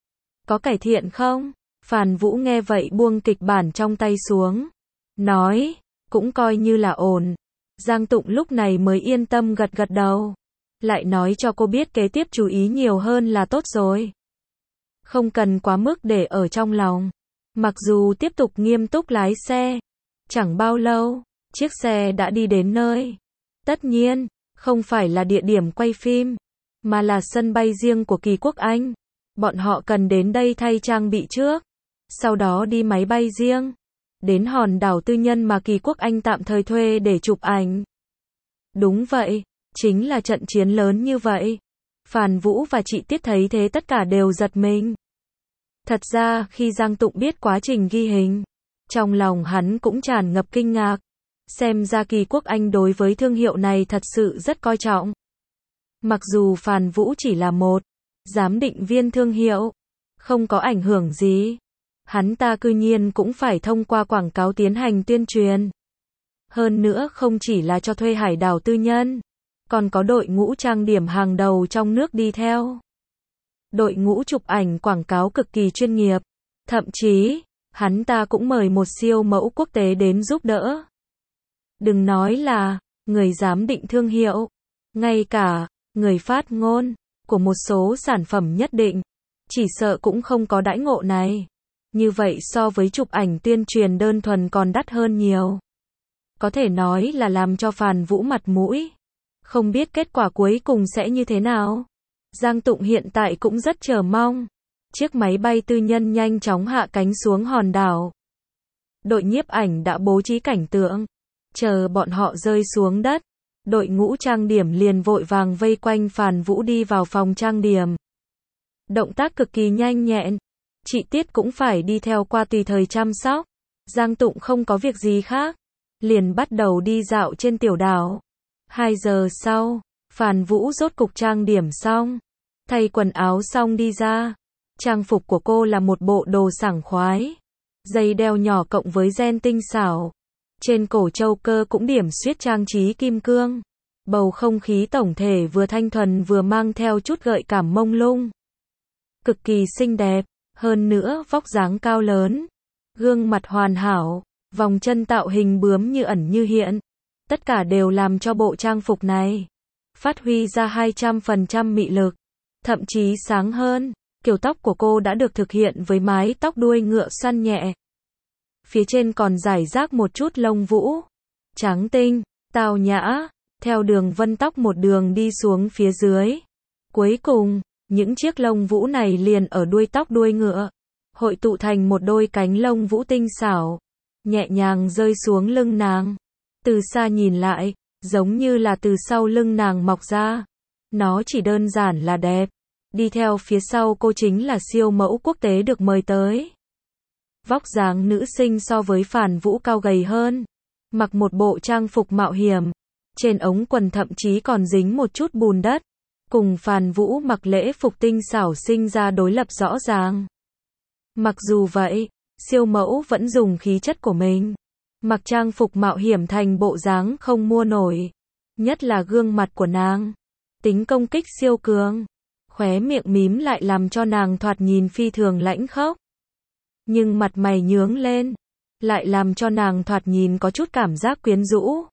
Có cải thiện không? Phàn Vũ nghe vậy buông kịch bản trong tay xuống. Nói, cũng coi như là ổn. Giang Tụng lúc này mới yên tâm gật gật đầu. Lại nói cho cô biết kế tiếp chú ý nhiều hơn là tốt rồi. Không cần quá mức để ở trong lòng. Mặc dù tiếp tục nghiêm túc lái xe. Chẳng bao lâu, chiếc xe đã đi đến nơi. Tất nhiên, không phải là địa điểm quay phim, mà là sân bay riêng của Kỳ Quốc Anh. Bọn họ cần đến đây thay trang bị trước. Sau đó đi máy bay riêng. Đến hòn đảo tư nhân mà Kỳ Quốc Anh tạm thời thuê để chụp ảnh. Đúng vậy, chính là trận chiến lớn như vậy. Phàn Vũ và chị Tiết thấy thế tất cả đều giật mình. Thật ra, khi Giang Tụng biết quá trình ghi hình, trong lòng hắn cũng tràn ngập kinh ngạc. Xem ra Kỳ Quốc Anh đối với thương hiệu này thật sự rất coi trọng. Mặc dù Phàn Vũ chỉ là một giám định viên thương hiệu, không có ảnh hưởng gì. Hắn ta cư nhiên cũng phải thông qua quảng cáo tiến hành tuyên truyền. Hơn nữa không chỉ là cho thuê hải đảo tư nhân, còn có đội ngũ trang điểm hàng đầu trong nước đi theo. Đội ngũ chụp ảnh quảng cáo cực kỳ chuyên nghiệp. Thậm chí, hắn ta cũng mời một siêu mẫu quốc tế đến giúp đỡ. Đừng nói là người giám định thương hiệu, ngay cả người phát ngôn của một số sản phẩm nhất định, chỉ sợ cũng không có đãi ngộ này. Như vậy so với chụp ảnh tuyên truyền đơn thuần còn đắt hơn nhiều. Có thể nói là làm cho Phàn Vũ mặt mũi. Không biết kết quả cuối cùng sẽ như thế nào. Giang Tụng hiện tại cũng rất chờ mong. Chiếc máy bay tư nhân nhanh chóng hạ cánh xuống hòn đảo. Đội nhiếp ảnh đã bố trí cảnh tượng. Chờ bọn họ rơi xuống đất, đội ngũ trang điểm liền vội vàng vây quanh Phàn Vũ đi vào phòng trang điểm. Động tác cực kỳ nhanh nhẹn. Chị Tiết cũng phải đi theo qua tùy thời chăm sóc. Giang Tụng không có việc gì khác, liền bắt đầu đi dạo trên tiểu đảo. Hai giờ sau, Phàn Vũ rốt cục trang điểm xong, thay quần áo xong đi ra. Trang phục của cô là một bộ đồ sảng khoái, dây đeo nhỏ cộng với ren tinh xảo. Trên cổ châu cơ cũng điểm xuyết trang trí kim cương. Bầu không khí tổng thể vừa thanh thuần vừa mang theo chút gợi cảm mông lung. Cực kỳ xinh đẹp, hơn nữa vóc dáng cao lớn, gương mặt hoàn hảo, vòng chân tạo hình bướm như ẩn như hiện. Tất cả đều làm cho bộ trang phục này phát huy ra hai trăm phần trăm mị lực, thậm chí sáng hơn. Kiểu tóc của cô đã được thực hiện với mái tóc đuôi ngựa xoăn nhẹ. Phía trên còn rải rác một chút lông vũ, trắng tinh, tao nhã, theo đường vân tóc một đường đi xuống phía dưới. Cuối cùng, những chiếc lông vũ này liền ở đuôi tóc đuôi ngựa, hội tụ thành một đôi cánh lông vũ tinh xảo, nhẹ nhàng rơi xuống lưng nàng. Từ xa nhìn lại, giống như là từ sau lưng nàng mọc ra. Nó chỉ đơn giản là đẹp. Đi theo phía sau cô chính là siêu mẫu quốc tế được mời tới. Vóc dáng nữ sinh so với Phàn Vũ cao gầy hơn, mặc một bộ trang phục mạo hiểm, trên ống quần thậm chí còn dính một chút bùn đất, cùng Phàn Vũ mặc lễ phục tinh xảo sinh ra đối lập rõ ràng. Mặc dù vậy, siêu mẫu vẫn dùng khí chất của mình, mặc trang phục mạo hiểm thành bộ dáng không mua nổi, nhất là gương mặt của nàng, tính công kích siêu cường, khóe miệng mím lại làm cho nàng thoạt nhìn phi thường lãnh khốc. Nhưng mặt mày nhướng lên, lại làm cho nàng thoạt nhìn có chút cảm giác quyến rũ.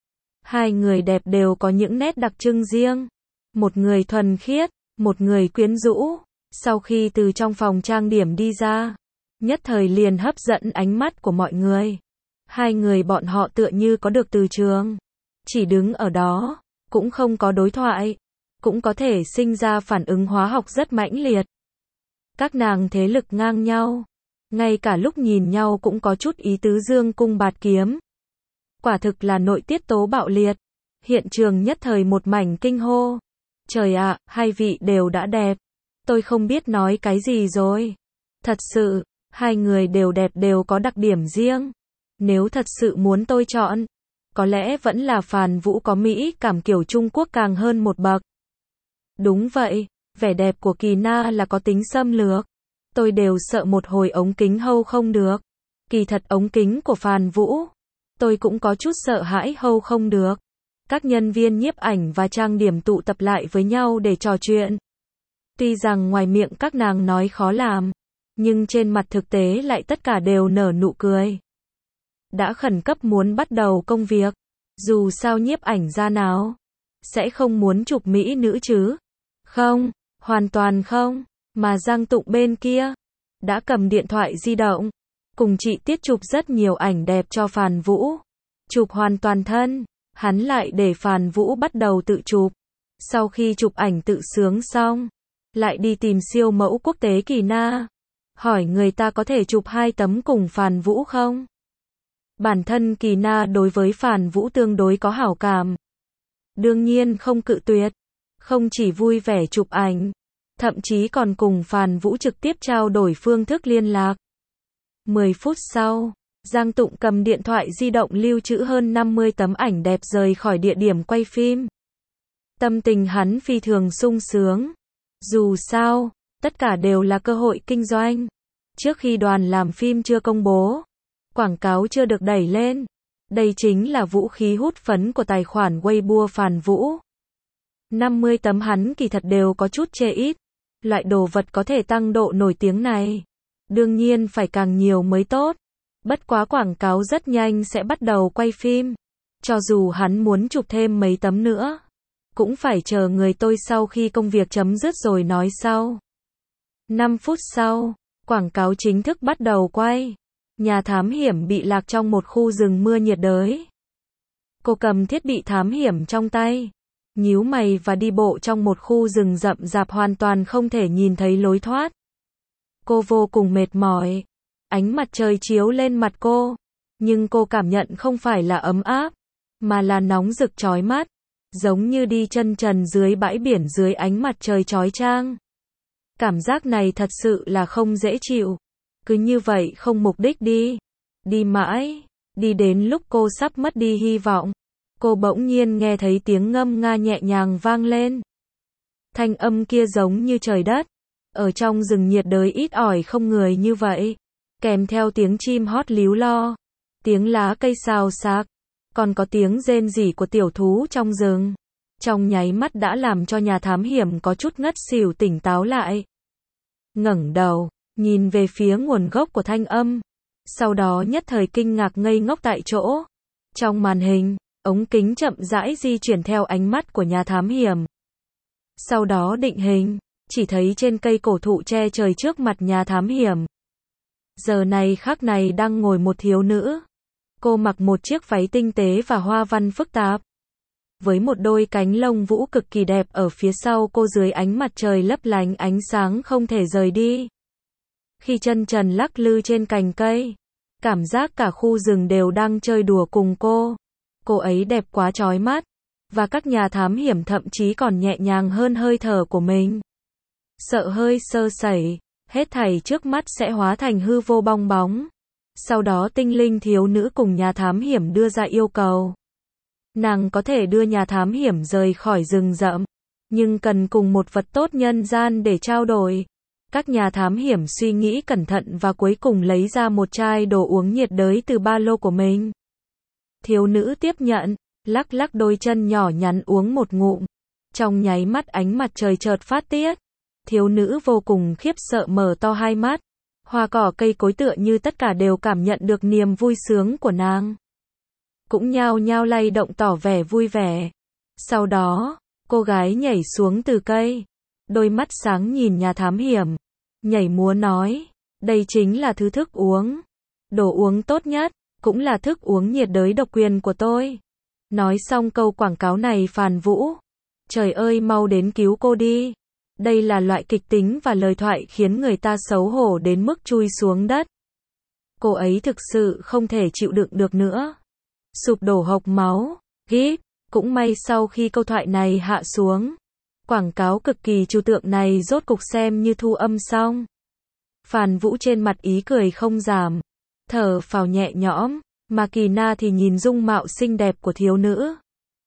Hai người đẹp đều có những nét đặc trưng riêng. Một người thuần khiết, một người quyến rũ. Sau khi từ trong phòng trang điểm đi ra, nhất thời liền hấp dẫn ánh mắt của mọi người. Hai người bọn họ tựa như có được từ trường. Chỉ đứng ở đó, cũng không có đối thoại, cũng có thể sinh ra phản ứng hóa học rất mãnh liệt. Các nàng thế lực ngang nhau. Ngay cả lúc nhìn nhau cũng có chút ý tứ dương cung bạt kiếm. Quả thực là nội tiết tố bạo liệt. Hiện trường nhất thời một mảnh kinh hô. Trời ạ, hai vị đều đã đẹp. Tôi không biết nói cái gì rồi. Thật sự, hai người đều đẹp đều có đặc điểm riêng. Nếu thật sự muốn tôi chọn, có lẽ vẫn là Phàn Vũ có mỹ cảm kiểu Trung Quốc càng hơn một bậc. Đúng vậy, vẻ đẹp của Kỳ Na là có tính xâm lược. Tôi đều sợ một hồi ống kính hâu không được. Kỳ thật ống kính của Phàn Vũ, tôi cũng có chút sợ hãi hâu không được. Các nhân viên nhiếp ảnh và trang điểm tụ tập lại với nhau để trò chuyện. Tuy rằng ngoài miệng các nàng nói khó làm, nhưng trên mặt thực tế lại tất cả đều nở nụ cười. Đã khẩn cấp muốn bắt đầu công việc, dù sao nhiếp ảnh ra nào, sẽ không muốn chụp mỹ nữ chứ? Không, hoàn toàn không. Mà Giang Tụng bên kia, đã cầm điện thoại di động, cùng chị Tiết chụp rất nhiều ảnh đẹp cho Phàn Vũ. Chụp hoàn toàn thân, hắn lại để Phàn Vũ bắt đầu tự chụp. Sau khi chụp ảnh tự sướng xong, lại đi tìm siêu mẫu quốc tế Kỳ Na, hỏi người ta có thể chụp hai tấm cùng Phàn Vũ không? Bản thân Kỳ Na đối với Phàn Vũ tương đối có hảo cảm. Đương nhiên không cự tuyệt, không chỉ vui vẻ chụp ảnh, thậm chí còn cùng Phàn Vũ trực tiếp trao đổi phương thức liên lạc. mười phút sau, Giang Tụng cầm điện thoại di động lưu trữ hơn năm mươi tấm ảnh đẹp rời khỏi địa điểm quay phim. Tâm tình hắn phi thường sung sướng. Dù sao, tất cả đều là cơ hội kinh doanh. Trước khi đoàn làm phim chưa công bố, quảng cáo chưa được đẩy lên, Đây chính là vũ khí hút phấn của tài khoản Weibo Phàn Vũ. năm mươi tấm hắn kỳ thật đều có chút chê ít. Loại đồ vật có thể tăng độ nổi tiếng này, đương nhiên phải càng nhiều mới tốt. Bất quá quảng cáo rất nhanh sẽ bắt đầu quay phim. Cho dù hắn muốn chụp thêm mấy tấm nữa, cũng phải chờ người tôi sau khi công việc chấm dứt rồi nói sau. năm phút sau, quảng cáo chính thức bắt đầu quay. Nhà thám hiểm bị lạc trong một khu rừng mưa nhiệt đới. Cô cầm thiết bị thám hiểm trong tay, nhíu mày và đi bộ trong một khu rừng rậm rạp hoàn toàn không thể nhìn thấy lối thoát. Cô vô cùng mệt mỏi. Ánh mặt trời chiếu lên mặt cô, nhưng cô cảm nhận không phải là ấm áp, mà là nóng rực chói mắt, giống như đi chân trần dưới bãi biển dưới ánh mặt trời chói chang. Cảm giác này thật sự là không dễ chịu. Cứ như vậy không mục đích đi, đi mãi, đi đến lúc cô sắp mất đi hy vọng, cô bỗng nhiên nghe thấy tiếng ngâm nga nhẹ nhàng vang lên. Thanh âm kia giống như trời đất, ở trong rừng nhiệt đới ít ỏi không người như vậy, kèm theo tiếng chim hót líu lo, tiếng lá cây xào xạc, còn có tiếng rên rỉ của tiểu thú trong rừng. Trong nháy mắt đã làm cho nhà thám hiểm có chút ngất xỉu tỉnh táo lại. Ngẩng đầu, nhìn về phía nguồn gốc của thanh âm, sau đó nhất thời kinh ngạc ngây ngốc tại chỗ. Trong màn hình, ống kính chậm rãi di chuyển theo ánh mắt của nhà thám hiểm. Sau đó định hình, chỉ thấy trên cây cổ thụ che trời trước mặt nhà thám hiểm. Giờ này khắc này đang ngồi một thiếu nữ. Cô mặc một chiếc váy tinh tế và hoa văn phức tạp, với một đôi cánh lông vũ cực kỳ đẹp ở phía sau cô dưới ánh mặt trời lấp lánh ánh sáng không thể rời đi. Khi chân trần lắc lư trên cành cây, cảm giác cả khu rừng đều đang chơi đùa cùng cô. Cô ấy đẹp quá chói mắt, và các nhà thám hiểm thậm chí còn nhẹ nhàng hơn hơi thở của mình. Sợ hơi sơ sẩy, hết thảy trước mắt sẽ hóa thành hư vô bong bóng. Sau đó tinh linh thiếu nữ cùng nhà thám hiểm đưa ra yêu cầu. Nàng có thể đưa nhà thám hiểm rời khỏi rừng rậm, nhưng cần cùng một vật tốt nhân gian để trao đổi. Các nhà thám hiểm suy nghĩ cẩn thận và cuối cùng lấy ra một chai đồ uống nhiệt đới từ ba lô của mình. Thiếu nữ tiếp nhận, lắc lắc đôi chân nhỏ nhắn uống một ngụm. Trong nháy mắt ánh mặt trời chợt phát tiết. Thiếu nữ vô cùng khiếp sợ mở to hai mắt. Hoa cỏ cây cối tựa như tất cả đều cảm nhận được niềm vui sướng của nàng, cũng nhao nhao lay động tỏ vẻ vui vẻ. Sau đó, cô gái nhảy xuống từ cây, đôi mắt sáng nhìn nhà thám hiểm, nhảy múa nói, đây chính là thứ thức uống, đồ uống tốt nhất, cũng là thức uống nhiệt đới độc quyền của tôi. Nói xong câu quảng cáo này Phàn Vũ, trời ơi mau đến cứu cô đi. Đây là loại kịch tính và lời thoại khiến người ta xấu hổ đến mức chui xuống đất. Cô ấy thực sự không thể chịu đựng được nữa. Sụp đổ hộc máu, gíp, cũng may sau khi câu thoại này hạ xuống, quảng cáo cực kỳ trừu tượng này rốt cục xem như thu âm xong. Phàn Vũ trên mặt ý cười không giảm, thở phào nhẹ nhõm, mà Kỳ Na thì nhìn dung mạo xinh đẹp của thiếu nữ.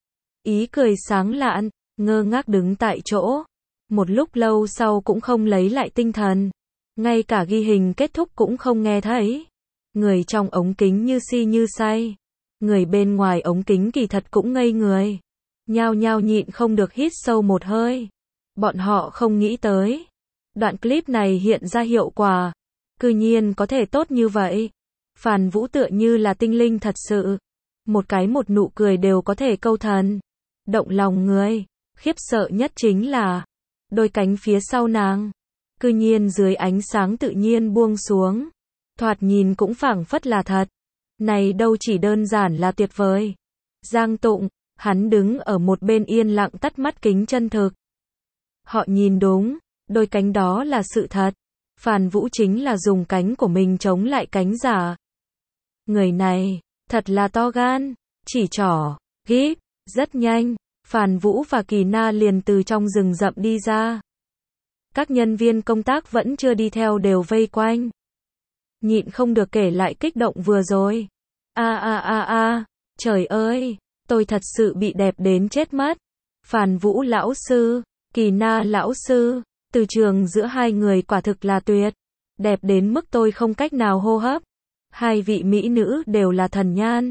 Ý cười sáng lạn, ngơ ngác đứng tại chỗ. Một lúc lâu sau cũng không lấy lại tinh thần. Ngay cả ghi hình kết thúc cũng không nghe thấy. Người trong ống kính như si như say. Người bên ngoài ống kính kỳ thật cũng ngây người. Nhao nhao nhịn không được hít sâu một hơi. Bọn họ không nghĩ tới. Đoạn clip này hiện ra hiệu quả. Cư nhiên có thể tốt như vậy. Phàn Vũ tựa như là tinh linh thật sự. Một cái một nụ cười đều có thể câu thần. Động lòng người. Khiếp sợ nhất chính là đôi cánh phía sau nàng, cư nhiên dưới ánh sáng tự nhiên buông xuống. Thoạt nhìn cũng phảng phất là thật. Này đâu chỉ đơn giản là tuyệt vời. Giang Tụng, hắn đứng ở một bên yên lặng tắt mắt kính chân thực. Họ nhìn đúng, đôi cánh đó là sự thật. Phàn Vũ chính là dùng cánh của mình chống lại cánh giả. Người này, thật là to gan, chỉ trỏ, gíp, rất nhanh. Phàn Vũ và Kỳ Na liền từ trong rừng rậm đi ra. Các nhân viên công tác vẫn chưa đi theo đều vây quanh. Nhịn không được kể lại kích động vừa rồi. A a a a, trời ơi, tôi thật sự bị đẹp đến chết mất. Phàn Vũ lão sư, Kỳ Na lão sư, từ trường giữa hai người quả thực là tuyệt. Đẹp đến mức tôi không cách nào hô hấp. Hai vị mỹ nữ đều là thần nhan.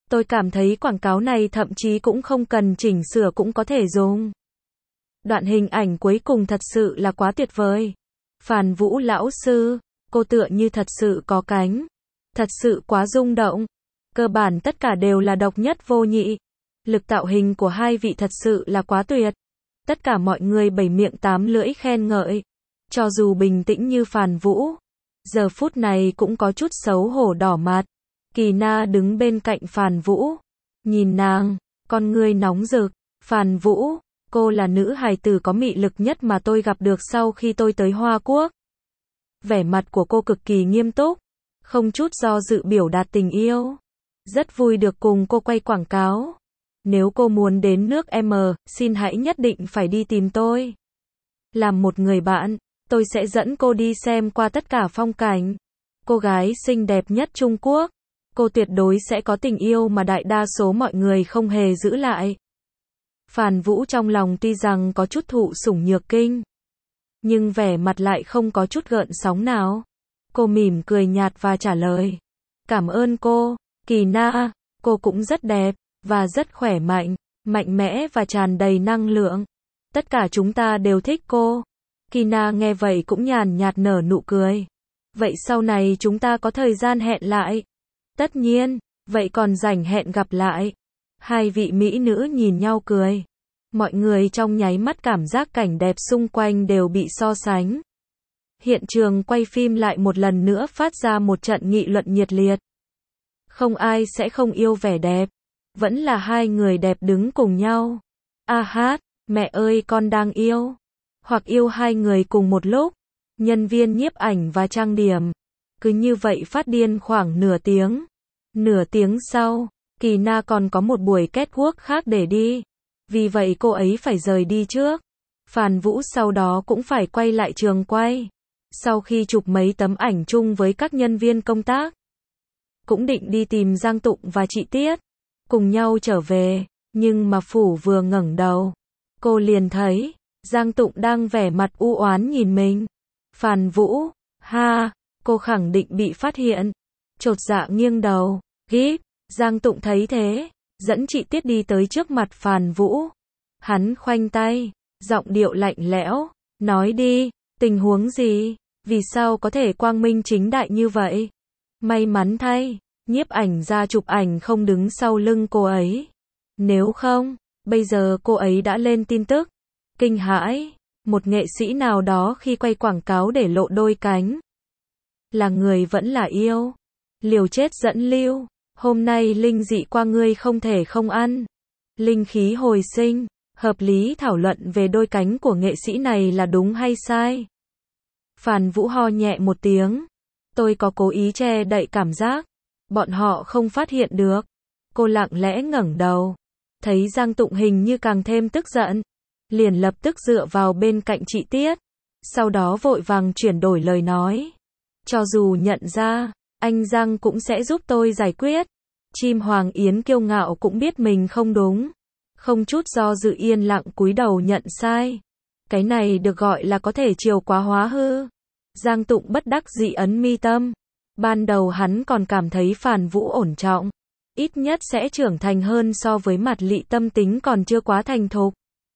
Tôi cảm thấy quảng cáo này thậm chí cũng không cần chỉnh sửa cũng có thể dùng. Đoạn hình ảnh cuối cùng thật sự là quá tuyệt vời. Phàn Vũ lão sư, cô tựa như thật sự có cánh. Thật sự quá rung động. Cơ bản tất cả đều là độc nhất vô nhị. Lực tạo hình của hai vị thật sự là quá tuyệt. Tất cả mọi người bảy miệng tám lưỡi khen ngợi. Cho dù bình tĩnh như Phàn Vũ, giờ phút này cũng có chút xấu hổ đỏ mặt. Kỳ Na đứng bên cạnh Phàn Vũ, nhìn nàng, con ngươi nóng rực. Phàn Vũ, cô là nữ hài tử có mị lực nhất mà tôi gặp được sau khi tôi tới Hoa Quốc. Vẻ mặt của cô cực kỳ nghiêm túc, không chút do dự biểu đạt tình yêu. Rất vui được cùng cô quay quảng cáo. Nếu cô muốn đến nước M, xin hãy nhất định phải đi tìm tôi. Làm một người bạn, tôi sẽ dẫn cô đi xem qua tất cả phong cảnh. Cô gái xinh đẹp nhất Trung Quốc. Cô tuyệt đối sẽ có tình yêu mà đại đa số mọi người không hề giữ lại. Phàn Vũ trong lòng tuy rằng có chút thụ sủng nhược kinh, nhưng vẻ mặt lại không có chút gợn sóng nào. Cô mỉm cười nhạt và trả lời. Cảm ơn cô, Kỳ Na, cô cũng rất đẹp, và rất khỏe mạnh, mạnh mẽ và tràn đầy năng lượng. Tất cả chúng ta đều thích cô. Kỳ Na nghe vậy cũng nhàn nhạt nở nụ cười. Vậy sau này chúng ta có thời gian hẹn lại. Tất nhiên, vậy còn rảnh hẹn gặp lại. Hai vị mỹ nữ nhìn nhau cười. Mọi người trong nháy mắt cảm giác cảnh đẹp xung quanh đều bị so sánh. Hiện trường quay phim lại một lần nữa phát ra một trận nghị luận nhiệt liệt. Không ai sẽ không yêu vẻ đẹp. Vẫn là hai người đẹp đứng cùng nhau. A hát, mẹ ơi con đang yêu. Hoặc yêu hai người cùng một lúc. Nhân viên nhiếp ảnh và trang điểm. Cứ như vậy phát điên khoảng nửa tiếng. Nửa tiếng sau, Kỳ Na còn có một buổi catwalk khác để đi. Vì vậy cô ấy phải rời đi trước. Phàn Vũ sau đó cũng phải quay lại trường quay. Sau khi chụp mấy tấm ảnh chung với các nhân viên công tác, cũng định đi tìm Giang Tụng và chị Tiết, cùng nhau trở về. Nhưng mà Phủ vừa ngẩng đầu, cô liền thấy Giang Tụng đang vẻ mặt u oán nhìn mình. Phàn Vũ, ha, cô khẳng định bị phát hiện. Chột dạ nghiêng đầu, gíp. Giang Tụng thấy thế, dẫn chị Tiết đi tới trước mặt Phàn Vũ. Hắn khoanh tay, giọng điệu lạnh lẽo, nói đi, tình huống gì, vì sao có thể quang minh chính đại như vậy? May mắn thay, nhiếp ảnh ra chụp ảnh không đứng sau lưng cô ấy. Nếu không, bây giờ cô ấy đã lên tin tức. Kinh hãi, một nghệ sĩ nào đó khi quay quảng cáo để lộ đôi cánh. Là người vẫn là yêu. Liều chết dẫn lưu. Hôm nay linh dị qua ngươi không thể không ăn. Linh khí hồi sinh, hợp lý thảo luận về đôi cánh của nghệ sĩ này là đúng hay sai. Phàn Vũ ho nhẹ một tiếng. Tôi có cố ý che đậy cảm giác. Bọn họ không phát hiện được. Cô lặng lẽ ngẩng đầu. Thấy Giang Tụng hình như càng thêm tức giận. Liền lập tức dựa vào bên cạnh chị Tiết. Sau đó vội vàng chuyển đổi lời nói. Cho dù nhận ra, anh Giang cũng sẽ giúp tôi giải quyết. Chim Hoàng Yến kiêu ngạo cũng biết mình không đúng. Không chút do dự yên lặng cúi đầu nhận sai. Cái này được gọi là có thể chiều quá hóa hư. Giang Tụng bất đắc dĩ ấn mi tâm. Ban đầu hắn còn cảm thấy Phàn Vũ ổn trọng. Ít nhất sẽ trưởng thành hơn so với mặt lị tâm tính còn chưa quá thành thục.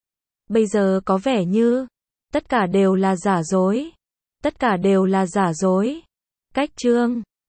Bây giờ có vẻ như tất cả đều là giả dối. Tất cả đều là giả dối. Cách chương